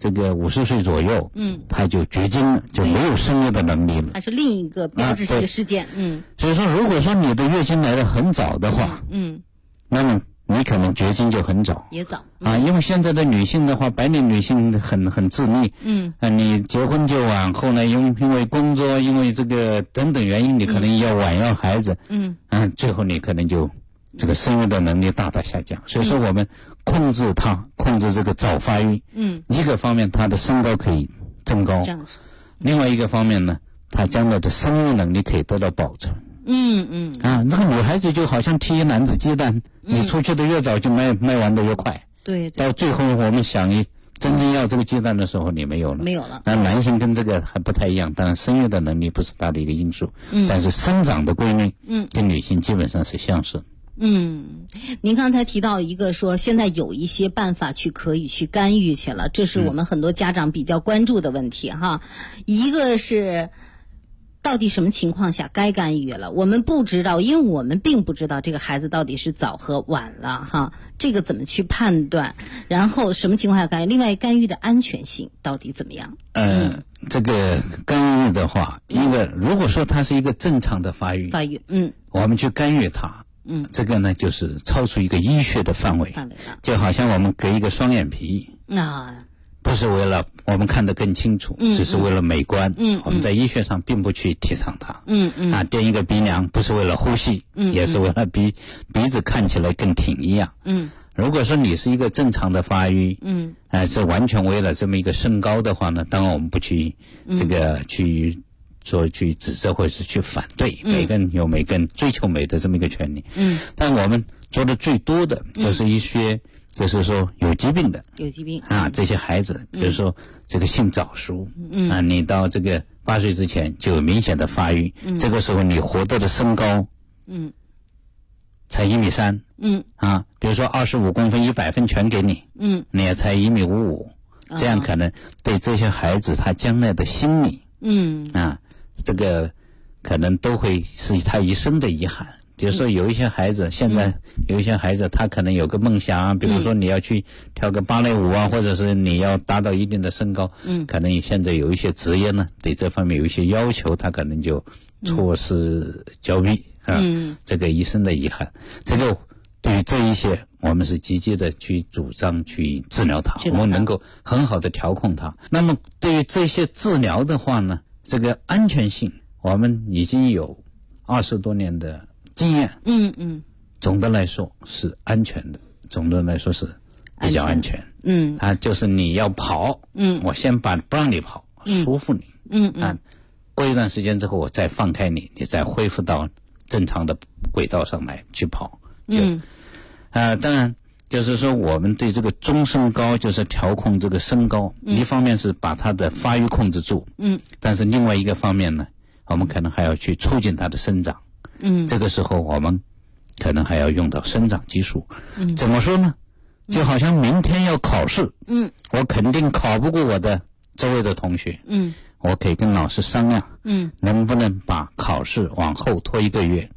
这个50岁左右，他就绝经了，就没有生育的能力了。 还是另一个标志性的事件。 所以说，如果说你的月经来得很早的话，那么你可能绝经就很早， 也早因为现在的女性的话，白领女性很自立，你结婚就晚，后来因为工作，因为这个等等原因，你可能要晚要孩子，最后你可能就这个生育的能力大大下降。所以说我们控制这个早发育，一个方面它的身高可以增高，另外一个方面呢，它将来的生育能力可以得到保存。这个女孩子就好像踢一篮子鸡蛋，你出去的越早就卖完的越快。 对， 到最后我们想真正要这个鸡蛋的时候，你没有了。那男性跟这个还不太一样，当然生育的能力不是大的一个因素，但是生长的规律，跟女性基本上是相似。 您刚才提到一个说现在有一些办法可以去干预去了，这是我们很多家长比较关注的问题哈。一个是到底什么情况下该干预了？我们不知道，因为我们并不知道这个孩子到底是早和晚了哈，这个怎么去判断？然后什么情况下干预？另外，干预的安全性到底怎么样？ 这个干预的话，如果说它是一个正常的发育，我们去干预它，这个呢就是超出一个医学的范围了，就好像我们割一个双眼皮不是为了我们看得更清楚，只是为了美观。我们在医学上并不去提倡它。垫一个鼻梁不是为了呼吸，也是为了鼻子看起来更挺一样。如果说你是一个正常的发育，是完全为了这么一个身高的话呢，当然我们不去这个去指责或者是去反对，每个人有每个人追求美的这么一个权利。但我们做的最多的就是一些就是说有疾病这些孩子，比如说这个性早熟，你到这个8岁之前就有明显的发育，这个时候你活得的身高才1.3米，比如说25公分100分全给你，你也才1.55米，这样可能对这些孩子他将来的心理，这个可能都会是他一生的遗憾。比如说有一些孩子，现在有一些孩子他可能有个梦想，比如说你要去跳个芭蕾舞或者是你要达到一定的身高，可能现在有一些职业呢对这方面有一些要求，他可能就错失交臂，这个一生的遗憾。这个对于这一些我们是积极的去主张去治疗它，我们能够很好的调控它。那么对于这些治疗的话呢，这个安全性我们已经有20多年的经验，总的来说是安全的，总的来说是比较安全。就是你要跑，我先不让你跑，舒服你，过一段时间之后我再放开你，你再恢复到正常的轨道上来去跑。当然就是说我们对这个中身高就是调控这个身高，一方面是把它的发育控制住，但是另外一个方面呢，我们可能还要去促进它的生长。这个时候我们可能还要用到生长激素。怎么说呢？就好像明天要考试，我肯定考不过我的周围的同学，我可以跟老师商量，能不能把考试往后拖1个月。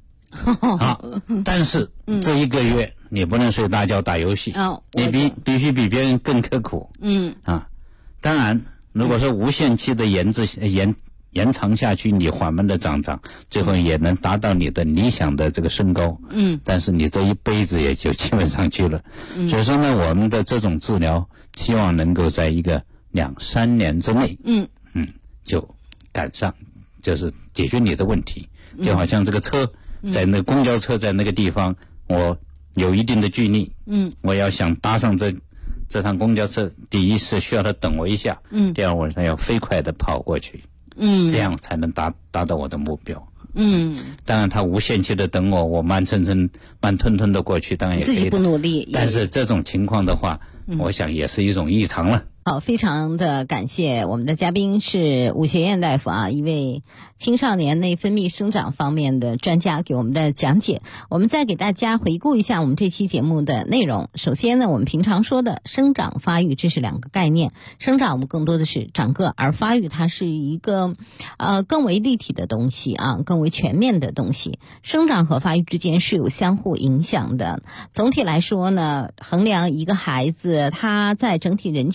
但是这1个月你不能睡大觉打游戏，你必须比别人更刻苦。当然如果说无限期的延长下去，你缓慢的长，最后也能达到你的理想的这个身高。但是你这一辈子也就基本上去了。所以说呢，我们的这种治疗希望能够在一个2-3年之内，就赶上，就是解决你的问题。就好像这个车在那公交车在那个地方，我有一定的距离，我要想搭上这趟公交车，第一是需要他等我一下，第二我要飞快的跑过去，这样才能达到我的目标。当然他无限期的等我慢吞吞的过去，当然也可以的， 自己不努力。 但是这种情况的话，我想也是一种异常了。 好，非常的感谢我们的嘉宾是武学院大夫一位青少年内分泌生长方面的专家给我们的讲解。我们再给大家回顾一下我们这期节目的内容。首先呢，我们平常说的生长发育，这是2个概念。生长我们更多的是长个，而发育它是一个更为立体的东西更为全面的东西。生长和发育之间是有相互影响的。总体来说呢，衡量一个孩子他在整体人群当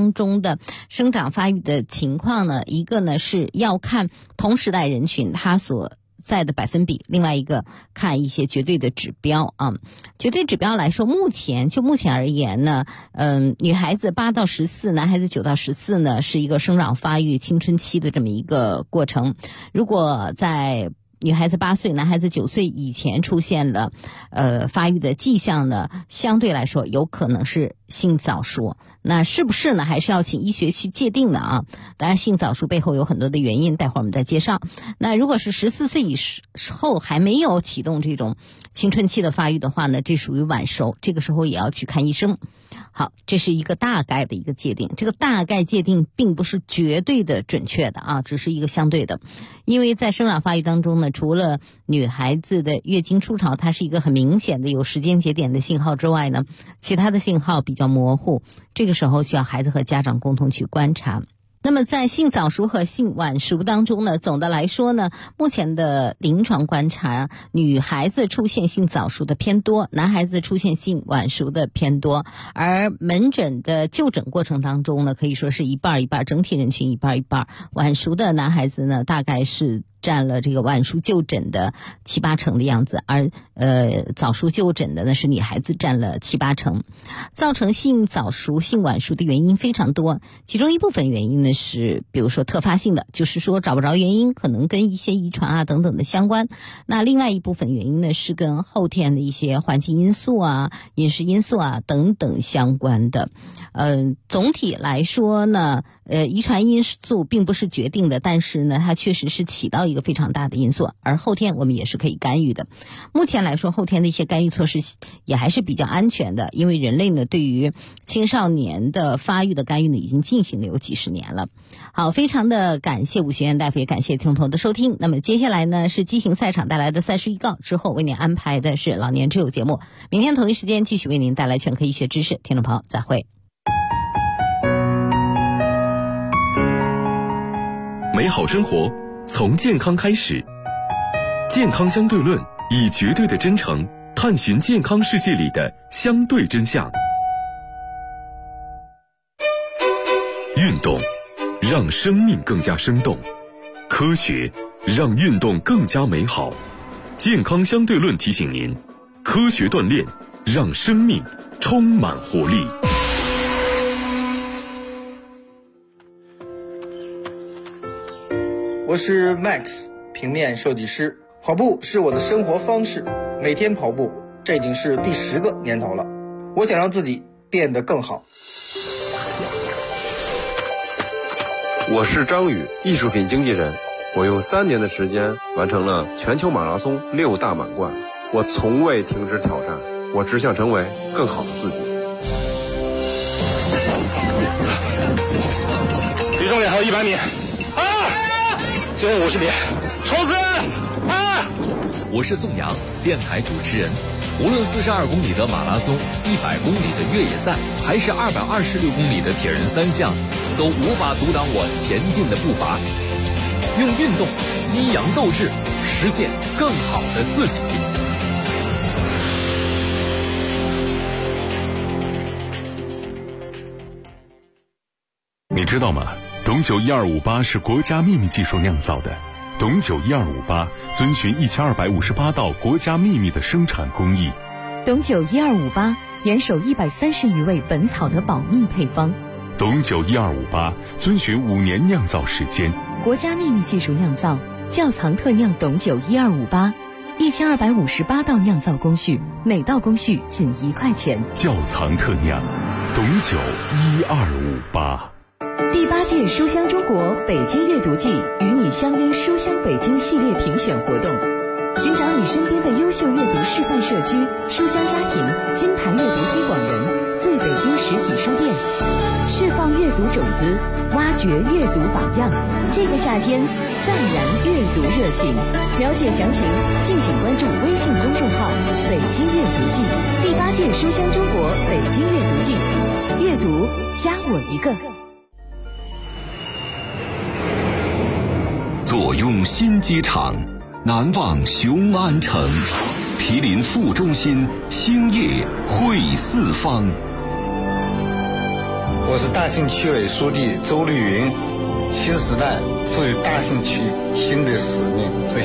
当中的生长发育的情况呢，一个呢是要看同时代人群他所在的百分比，另外一个看一些绝对的指标啊。绝对指标来说，目前而言呢，女孩子8到14，男孩子9到14呢，是一个生长发育青春期的这么一个过程。如果在女孩子8岁，男孩子9岁以前出现了发育的迹象呢，相对来说有可能是性早熟。那是不是呢？还是要请医学去界定的啊。当然性早熟背后有很多的原因，待会儿我们再介绍。那如果是14岁以后还没有启动这种青春期的发育的话呢，这属于晚熟，这个时候也要去看医生。好，这是一个大概的一个界定，这个大概界定并不是绝对的准确的啊，只是一个相对的。因为在生长发育当中呢，除了女孩子的月经初潮它是一个很明显的有时间节点的信号之外呢，其他的信号比较模糊，这个时候需要孩子和家长共同去观察。那么在性早熟和性晚熟当中呢，总的来说呢，目前的临床观察，女孩子出现性早熟的偏多，男孩子出现性晚熟的偏多。而门诊的就诊过程当中呢，可以说是一半一半，整体人群一半一半。晚熟的男孩子呢，大概是占了这个晚熟就诊的7、8成的样子，而早熟就诊的呢是女孩子占了7、8成。造成性早熟、性晚熟的原因非常多，其中一部分原因呢是比如说特发性的，就是说找不着原因，可能跟一些遗传啊等等的相关。那另外一部分原因呢是跟后天的一些环境因素啊、饮食因素啊等等相关的。总体来说呢，遗传因素并不是决定的，但是呢它确实是起到一个非常大的因素，而后天我们也是可以干预的。目前来说，后天的一些干预措施也还是比较安全的，因为人类呢对于青少年的发育的干预呢已经进行了有几十年了。好，非常的感谢武学院大夫，也感谢听众朋友的收听。那么接下来呢是激情赛场带来的赛事预告，之后为您安排的是老年之友节目，明天同一时间继续为您带来全科医学知识。听众朋友再会。 美好生活从健康开始，健康相对论以绝对的真诚探寻健康世界里的相对真相。运动让生命更加生动，科学让运动更加美好。健康相对论提醒您，科学锻炼让生命充满活力。 我是 Max， 平面设计师。跑步是我的生活方式，每天跑步，这已经是第10个年头了。我想让自己变得更好。 我是张宇，艺术品经纪人。我用3年的时间完成了全球马拉松6大满贯。我从未停止挑战，我只想成为更好的自己。 离终点还有100米。最后50米，冲刺！ 我是宋阳，电台主持人。无论42公里的马拉松、100公里的越野赛，还是226公里的铁人3项，都无法阻挡我前进的步伐。用运动激扬斗志，实现更好的自己。 你知道吗？董酒1258是国家秘密技术酿造的。董酒1258遵循1258道国家秘密的生产工艺。 董酒1258严守130余味本草的保密配方。 董酒1258遵循5年酿造时间。 国家秘密技术酿造，窖藏特酿董酒1258，1258道酿造工序，每道工序仅1块钱。 窖藏特酿，董酒1258。 第8届书香中国北京阅读季与你相约书香北京系列评选活动，寻找你身边的优秀阅读示范社区、书香家庭、金牌阅读推广人、最北京实体书店，释放阅读种子，挖掘阅读榜样。这个夏天暂燃阅读热情，了解详情敬请关注微信公众号北京阅读季。第8届书香中国北京阅读季，阅读加我一个。 坐拥新机场，难忘雄安城，毗邻副中心，兴业汇四方。 我是大兴区委书记周绿云。新时代赋予大兴区新的使命和